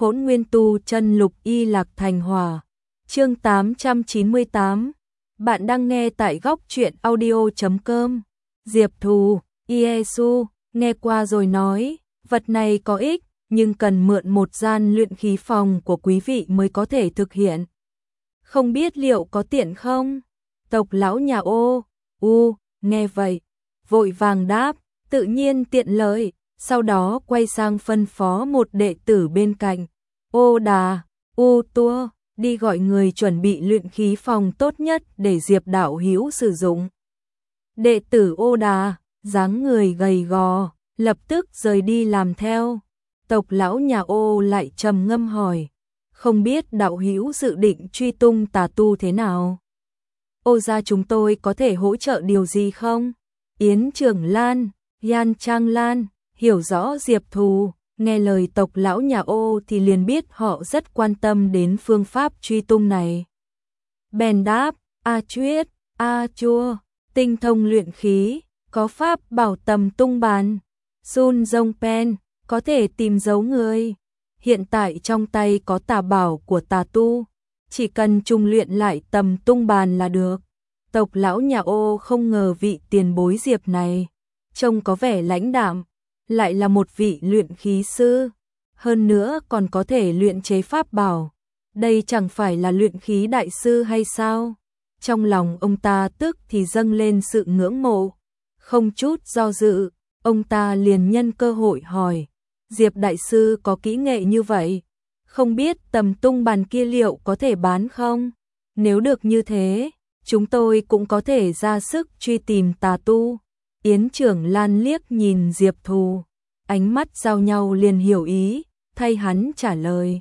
Hỗn Nguyên Tu Chân Lục Y Lạc Thành Hỏa. Chương 898. Bạn đang nghe tại góc truyện audio.com. Diệp Thù, Iesu, nghe qua rồi nói, vật này có ích, nhưng cần mượn một gian luyện khí phòng của quý vị mới có thể thực hiện. Không biết liệu có tiện không? Tộc lão nhà nghe vậy, vội vàng đáp, tự nhiên tiện lợi, sau đó quay sang phân phó một đệ tử bên cạnh. Ô Đà, Tua, đi gọi người chuẩn bị luyện khí phòng tốt nhất để Diệp đạo hữu sử dụng. Đệ tử Ô Đà, dáng người gầy gò, lập tức rời đi làm theo. Tộc lão nhà Ô lại trầm ngâm hỏi, không biết đạo hữu dự định truy tung tà tu thế nào? Ô gia chúng tôi có thể hỗ trợ điều gì không? Yến Trưởng Lan, Yan Trang Lan, hiểu rõ Diệp Thù, nghe lời tộc lão nhà Ô thì liền biết họ rất quan tâm đến phương pháp truy tung này. Bèn đáp, Chuyết, Chua, tinh thông luyện khí, có pháp bảo tầm tung bàn. Sun Dông Pen, có thể tìm dấu người. Hiện tại trong tay có tà bảo của tà tu, chỉ cần trùng luyện lại tầm tung bàn là được. Tộc lão nhà Ô không ngờ vị tiền bối Diệp này, trông có vẻ lãnh đạm, lại là một vị luyện khí sư, hơn nữa còn có thể luyện chế pháp bảo. Đây chẳng phải là luyện khí đại sư hay sao? Trong lòng ông ta tức thì dâng lên sự ngưỡng mộ. Không chút do dự, ông ta liền nhân cơ hội hỏi, Diệp đại sư có kỹ nghệ như vậy, không biết tầm tung bàn kia liệu có thể bán không? Nếu được như thế, chúng tôi cũng có thể ra sức truy tìm tà tu. Yến Trưởng Lan liếc nhìn Diệp Thù, ánh mắt giao nhau liền hiểu ý, thay hắn trả lời.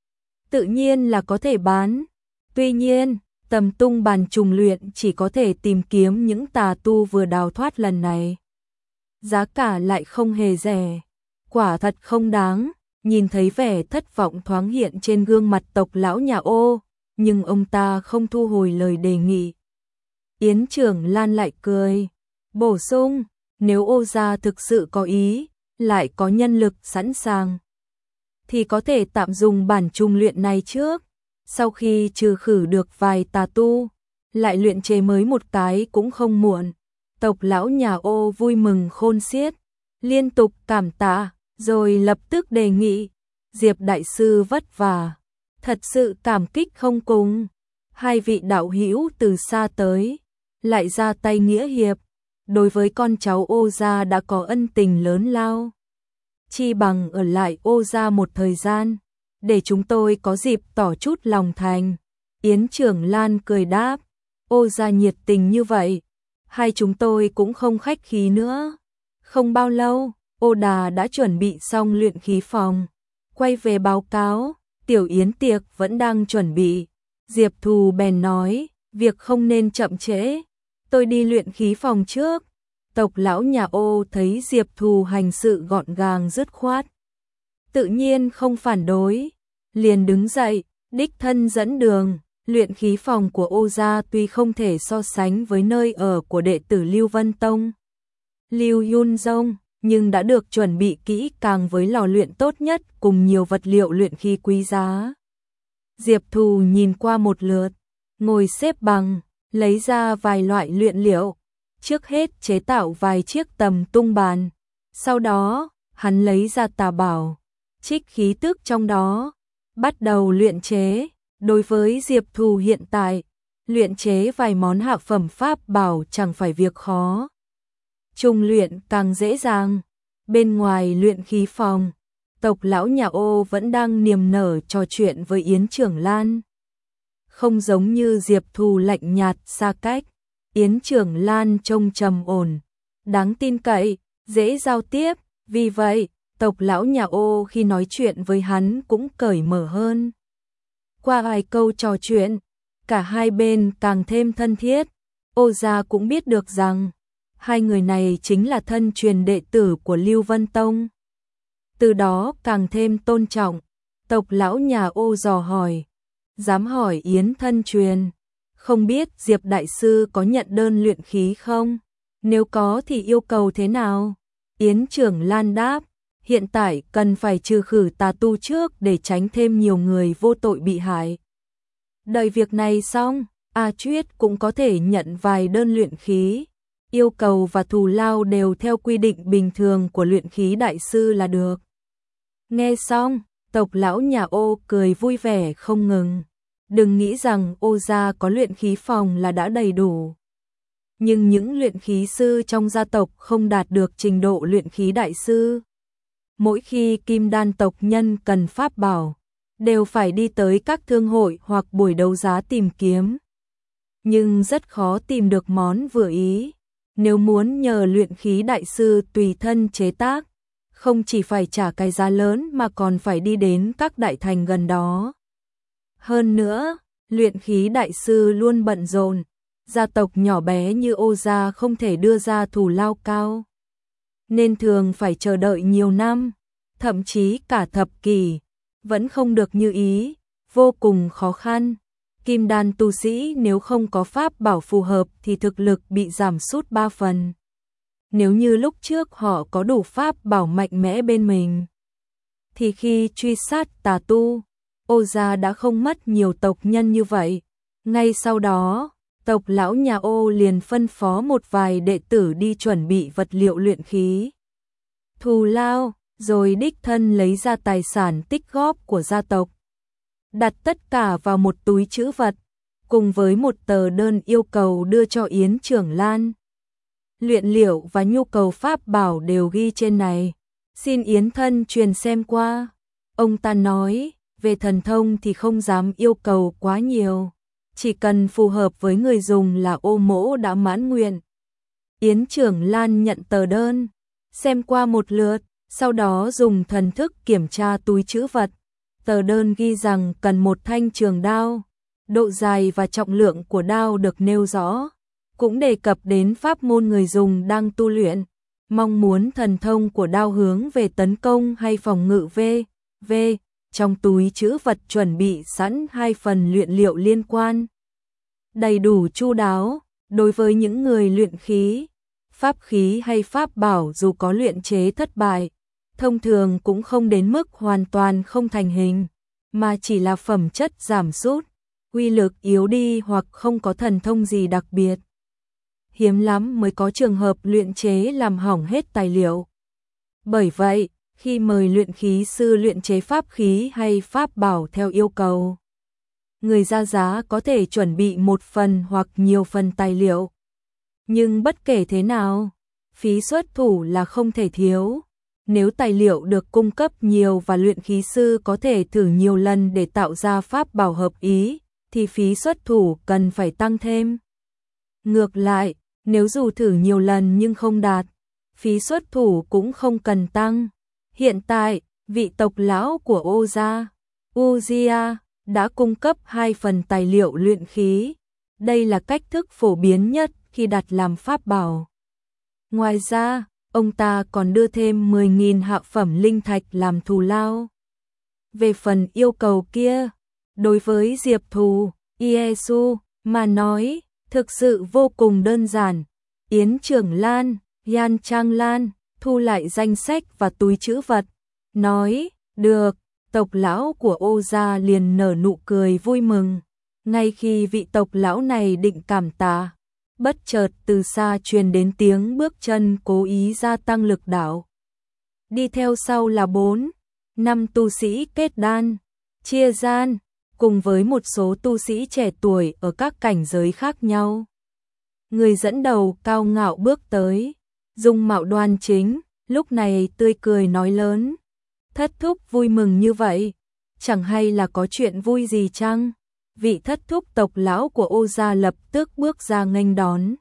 Tự nhiên là có thể bán, tuy nhiên, tầm tung bàn trùng luyện chỉ có thể tìm kiếm những tà tu vừa đào thoát lần này. Giá cả lại không hề rẻ, quả thật không đáng. Nhìn thấy vẻ thất vọng thoáng hiện trên gương mặt tộc lão nhà Ô, nhưng ông ta không thu hồi lời đề nghị. Yến Trưởng Lan lại cười, bổ sung, nếu Ô gia thực sự có ý, lại có nhân lực sẵn sàng, thì có thể tạm dùng bản trùng luyện này trước, sau khi trừ khử được vài tà tu, lại luyện chế mới một cái cũng không muộn. Tộc lão nhà Ô vui mừng khôn xiết, liên tục cảm tạ, rồi lập tức đề nghị, Diệp đại sư vất vả, thật sự cảm kích không cùng. Hai vị đạo hữu từ xa tới, lại ra tay nghĩa hiệp, đối với con cháu Ô gia đã có ân tình lớn lao. Chi bằng ở lại Ô gia một thời gian, để chúng tôi có dịp tỏ chút lòng thành. Yến Trưởng Lan cười đáp, Ô gia nhiệt tình như vậy, hai chúng tôi cũng không khách khí nữa. Không bao lâu, Ô Đà đã chuẩn bị xong luyện khí phòng, quay về báo cáo, tiểu yến tiệc vẫn đang chuẩn bị. Diệp Thù bèn nói, việc không nên chậm trễ, tôi đi luyện khí phòng trước. Tộc lão nhà Ô thấy Diệp Thù hành sự gọn gàng dứt khoát, tự nhiên không phản đối, liền đứng dậy, đích thân dẫn đường. Luyện khí phòng của Ô gia tuy không thể so sánh với nơi ở của đệ tử Lưu Vân Tông, Lưu Yun Dông, nhưng đã được chuẩn bị kỹ càng với lò luyện tốt nhất cùng nhiều vật liệu luyện khí quý giá. Diệp Thù nhìn qua một lượt, ngồi xếp bằng, lấy ra vài loại luyện liệu, trước hết chế tạo vài chiếc tầm tung bàn, sau đó, hắn lấy ra tà bảo, trích khí tức trong đó, bắt đầu luyện chế. Đối với Diệp Thù hiện tại, luyện chế vài món hạ phẩm pháp bảo chẳng phải việc khó. Trùng luyện càng dễ dàng. Bên ngoài luyện khí phòng, tộc lão nhà Ô vẫn đang niềm nở trò chuyện với Yến Trưởng Lan. Không giống như Diệp Thù lạnh nhạt xa cách, Yến Trưởng Lan trông trầm ổn, đáng tin cậy, dễ giao tiếp, vì vậy, tộc lão nhà Ô khi nói chuyện với hắn cũng cởi mở hơn. Qua vài câu trò chuyện, cả hai bên càng thêm thân thiết. Ô gia cũng biết được rằng hai người này chính là thân truyền đệ tử của Lưu Vân Tông, từ đó càng thêm tôn trọng. Tộc lão nhà Ô dò hỏi, dám hỏi Yến thân truyền, không biết Diệp đại sư có nhận đơn luyện khí không? Nếu có thì yêu cầu thế nào? Yến Trưởng Lan đáp, hiện tại cần phải trừ khử tà tu trước để tránh thêm nhiều người vô tội bị hại. Đợi việc này xong, A Chuyết cũng có thể nhận vài đơn luyện khí. Yêu cầu và thù lao đều theo quy định bình thường của luyện khí đại sư là được. Nghe xong, tộc lão nhà Ô cười vui vẻ không ngừng. Đừng nghĩ rằng Ô gia có luyện khí phòng là đã đầy đủ. Nhưng những luyện khí sư trong gia tộc không đạt được trình độ luyện khí đại sư. Mỗi khi kim đan tộc nhân cần pháp bảo, đều phải đi tới các thương hội hoặc buổi đấu giá tìm kiếm. Nhưng rất khó tìm được món vừa ý. Nếu muốn nhờ luyện khí đại sư tùy thân chế tác, không chỉ phải trả cái giá lớn mà còn phải đi đến các đại thành gần đó. Hơn nữa, luyện khí đại sư luôn bận rộn, gia tộc nhỏ bé như Ô gia không thể đưa ra thù lao cao, nên thường phải chờ đợi nhiều năm, thậm chí cả thập kỷ, vẫn không được như ý, vô cùng khó khăn. Kim đan tu sĩ nếu không có pháp bảo phù hợp thì thực lực bị giảm sút 3 phần. Nếu như lúc trước họ có đủ pháp bảo mạnh mẽ bên mình, thì khi truy sát tà tu, Ô gia đã không mất nhiều tộc nhân như vậy. Ngay sau đó, tộc lão nhà Ô liền phân phó một vài đệ tử đi chuẩn bị vật liệu luyện khí, thù lao, rồi đích thân lấy ra tài sản tích góp của gia tộc, đặt tất cả vào một túi trữ vật, cùng với một tờ đơn yêu cầu đưa cho Yến Trưởng Lan. Luyện liệu và nhu cầu pháp bảo đều ghi trên này, xin Yến thân truyền xem qua. Ông ta nói, về thần thông thì không dám yêu cầu quá nhiều, chỉ cần phù hợp với người dùng là Ô mỗ đã mãn nguyện. Yến Trưởng Lan nhận tờ đơn, xem qua một lượt, sau đó dùng thần thức kiểm tra túi trữ vật. Tờ đơn ghi rằng cần một thanh trường đao, độ dài và trọng lượng của đao được nêu rõ, cũng đề cập đến pháp môn người dùng đang tu luyện, mong muốn thần thông của đao hướng về tấn công hay phòng ngự v.v. Trong túi trữ vật chuẩn bị sẵn 2 phần luyện liệu liên quan, đầy đủ chu đáo, đối với những người luyện khí, pháp khí hay pháp bảo dù có luyện chế thất bại, thông thường cũng không đến mức hoàn toàn không thành hình, mà chỉ là phẩm chất giảm sút, uy lực yếu đi hoặc không có thần thông gì đặc biệt. Hiếm lắm mới có trường hợp luyện chế làm hỏng hết tài liệu. Bởi vậy, khi mời luyện khí sư luyện chế pháp khí hay pháp bảo theo yêu cầu, người ra giá có thể chuẩn bị một phần hoặc nhiều phần tài liệu. Nhưng bất kể thế nào, phí xuất thủ là không thể thiếu. Nếu tài liệu được cung cấp nhiều và luyện khí sư có thể thử nhiều lần để tạo ra pháp bảo hợp ý, thì phí xuất thủ cần phải tăng thêm. Ngược lại, nếu dù thử nhiều lần nhưng không đạt, phí xuất thủ cũng không cần tăng. Hiện tại, vị tộc lão của Ô gia, Uzia, đã cung cấp 2 phần tài liệu luyện khí. Đây là cách thức phổ biến nhất khi đặt làm pháp bảo. Ngoài ra, ông ta còn đưa thêm 10.000 hạ phẩm linh thạch làm thù lao. Về phần yêu cầu kia, đối với Diệp Thù, Iesu mà nói, thực sự vô cùng đơn giản. Yến Trưởng Lan, Yan Trang Lan thu lại danh sách và túi trữ vật, nói, được. Tộc lão của Ô gia liền nở nụ cười vui mừng. Ngay khi vị tộc lão này định cảm tạ, bất chợt từ xa truyền đến tiếng bước chân cố ý gia tăng lực đạo. Đi theo sau là 4-5 tu sĩ kết đan, chia gian, cùng với một số tu sĩ trẻ tuổi ở các cảnh giới khác nhau. Người dẫn đầu cao ngạo bước tới, dung mạo đoan chính, lúc này tươi cười nói lớn. Thất thúc vui mừng như vậy, chẳng hay là có chuyện vui gì chăng? Vị thất thúc tộc lão của Ô gia lập tức bước ra nghênh đón.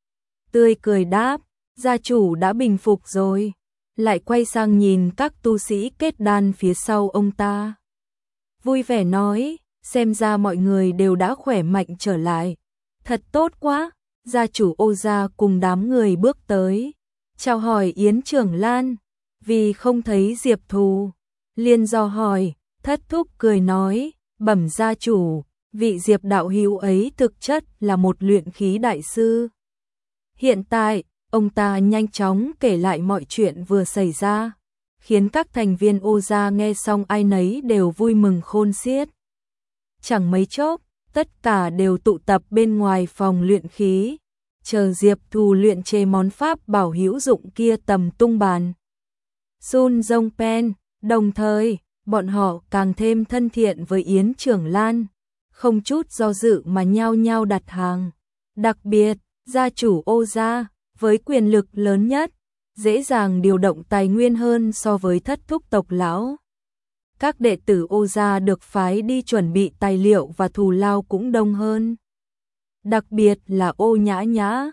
Tươi cười đáp, gia chủ đã bình phục rồi. Lại quay sang nhìn các tu sĩ kết đan phía sau ông ta. Vui vẻ nói, xem ra mọi người đều đã khỏe mạnh trở lại. Thật tốt quá, gia chủ Ô gia cùng đám người bước tới. Chào hỏi Yến Trưởng Lan, vì không thấy Diệp Thù, liền dò hỏi, thất thúc cười nói, bẩm gia chủ, vị Diệp đạo hữu ấy thực chất là một luyện khí đại sư. Hiện tại, ông ta nhanh chóng kể lại mọi chuyện vừa xảy ra. khiến các thành viên Ô gia nghe xong ai nấy đều vui mừng khôn xiết. Chẳng mấy chốc, tất cả đều tụ tập bên ngoài phòng luyện khí, chờ Diệp Thù luyện chế món pháp bảo hữu dụng kia tầm tung bàn. Sun Dong Pen, đồng thời, bọn họ càng thêm thân thiện với Yến Trưởng Lan, không chút do dự mà nhao nhao đặt hàng. Đặc biệt, gia chủ Ô gia, với quyền lực lớn nhất, dễ dàng điều động tài nguyên hơn so với thất thúc tộc lão. Các đệ tử Ô gia được phái đi chuẩn bị tài liệu và thù lao cũng đông hơn. Đặc biệt là Ô Nhã Nhã,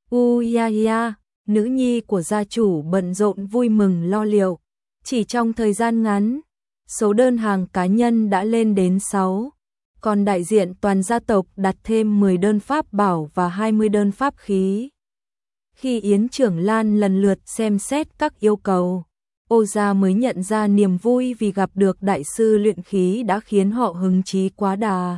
Uyaya, nữ nhi của gia chủ bận rộn vui mừng lo liệu. Chỉ trong thời gian ngắn, số đơn hàng cá nhân đã lên đến 6, còn đại diện toàn gia tộc đặt thêm 10 đơn pháp bảo và 20 đơn pháp khí. Khi Yến Trưởng Lan lần lượt xem xét các yêu cầu, Ô gia mới nhận ra niềm vui vì gặp được đại sư luyện khí đã khiến họ hứng chí quá đà.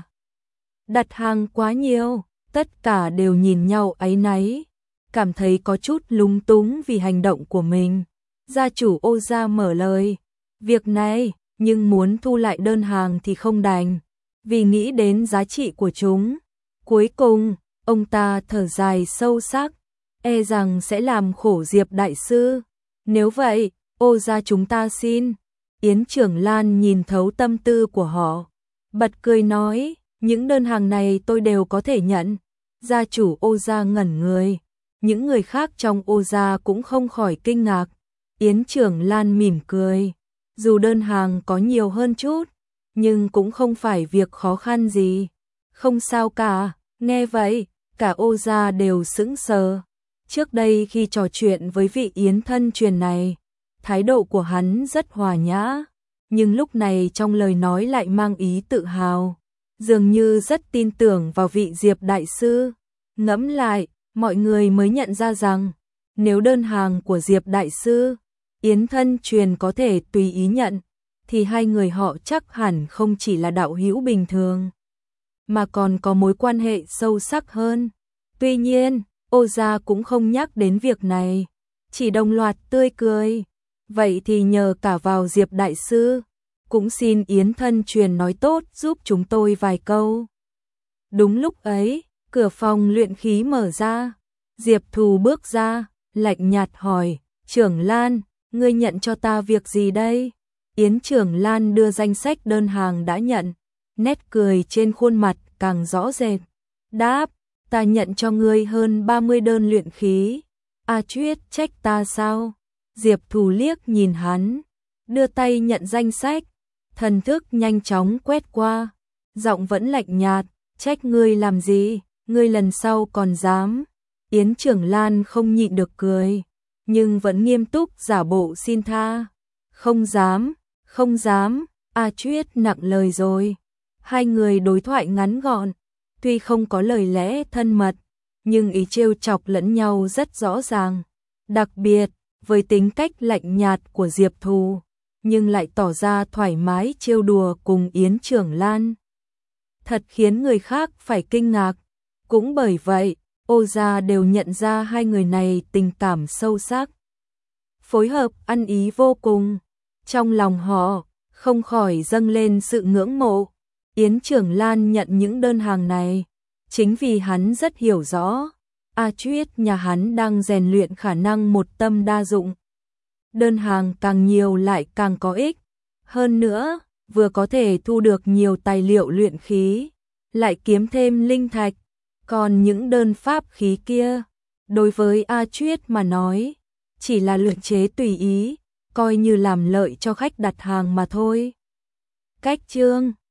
Đặt hàng quá nhiều, tất cả đều nhìn nhau áy náy, cảm thấy có chút lúng túng vì hành động của mình. Gia chủ Ô gia mở lời, việc này, nhưng muốn thu lại đơn hàng thì không đành, vì nghĩ đến giá trị của chúng. Cuối cùng, ông ta thở dài sâu sắc, e rằng sẽ làm khổ Diệp đại sư. Nếu vậy, Ô gia chúng ta xin. Yến Trưởng Lan nhìn thấu tâm tư của họ, bật cười nói, những đơn hàng này tôi đều có thể nhận. Gia chủ Ô gia ngẩn người, những người khác trong Ô gia cũng không khỏi kinh ngạc. Yến Trưởng Lan mỉm cười, dù đơn hàng có nhiều hơn chút, nhưng cũng không phải việc khó khăn gì. Không sao cả, nghe vậy, cả Ô gia đều sững sờ. Trước đây khi trò chuyện với vị Yến thân truyền này, thái độ của hắn rất hòa nhã, nhưng lúc này trong lời nói lại mang ý tự hào, dường như rất tin tưởng vào vị Diệp đại sư. Ngẫm lại, mọi người mới nhận ra rằng, nếu đơn hàng của Diệp đại sư, Yến thân truyền có thể tùy ý nhận, thì hai người họ chắc hẳn không chỉ là đạo hữu bình thường, mà còn có mối quan hệ sâu sắc hơn. Tuy nhiên, Ô gia cũng không nhắc đến việc này, chỉ đồng loạt tươi cười. Vậy thì nhờ cả vào Diệp đại sư, cũng xin Yến thân truyền nói tốt giúp chúng tôi vài câu. Đúng lúc ấy, cửa phòng luyện khí mở ra, Diệp Thù bước ra, lạnh nhạt hỏi, Trưởng Lan, ngươi nhận cho ta việc gì đây? Yến Trưởng Lan đưa danh sách đơn hàng đã nhận, nét cười trên khuôn mặt càng rõ rệt. Đáp, ta nhận cho ngươi hơn 30 đơn luyện khí. A Chuyết trách ta sao? Diệp Thù liếc nhìn hắn, đưa tay nhận danh sách, thần thức nhanh chóng quét qua, giọng vẫn lạnh nhạt, trách ngươi làm gì, ngươi lần sau còn dám. Yến Trưởng Lan không nhịn được cười, nhưng vẫn nghiêm túc giả bộ xin tha. Không dám, không dám, A Chuyết nặng lời rồi. Hai người đối thoại ngắn gọn, tuy không có lời lẽ thân mật, nhưng ý trêu chọc lẫn nhau rất rõ ràng. Đặc biệt, với tính cách lạnh nhạt của Diệp Thù, nhưng lại tỏ ra thoải mái trêu đùa cùng Yến Trưởng Lan. Thật khiến người khác phải kinh ngạc. Cũng bởi vậy, Ô gia đều nhận ra hai người này tình cảm sâu sắc, phối hợp ăn ý vô cùng. Trong lòng họ, không khỏi dâng lên sự ngưỡng mộ. Yến Trưởng Lan nhận những đơn hàng này, chính vì hắn rất hiểu rõ, A Chuyết nhà hắn đang rèn luyện khả năng một tâm đa dụng. Đơn hàng càng nhiều lại càng có ích. Hơn nữa, vừa có thể thu được nhiều tài liệu luyện khí, lại kiếm thêm linh thạch. Còn những đơn pháp khí kia, đối với A Chuyết mà nói, chỉ là luyện chế tùy ý, coi như làm lợi cho khách đặt hàng mà thôi. Cách chương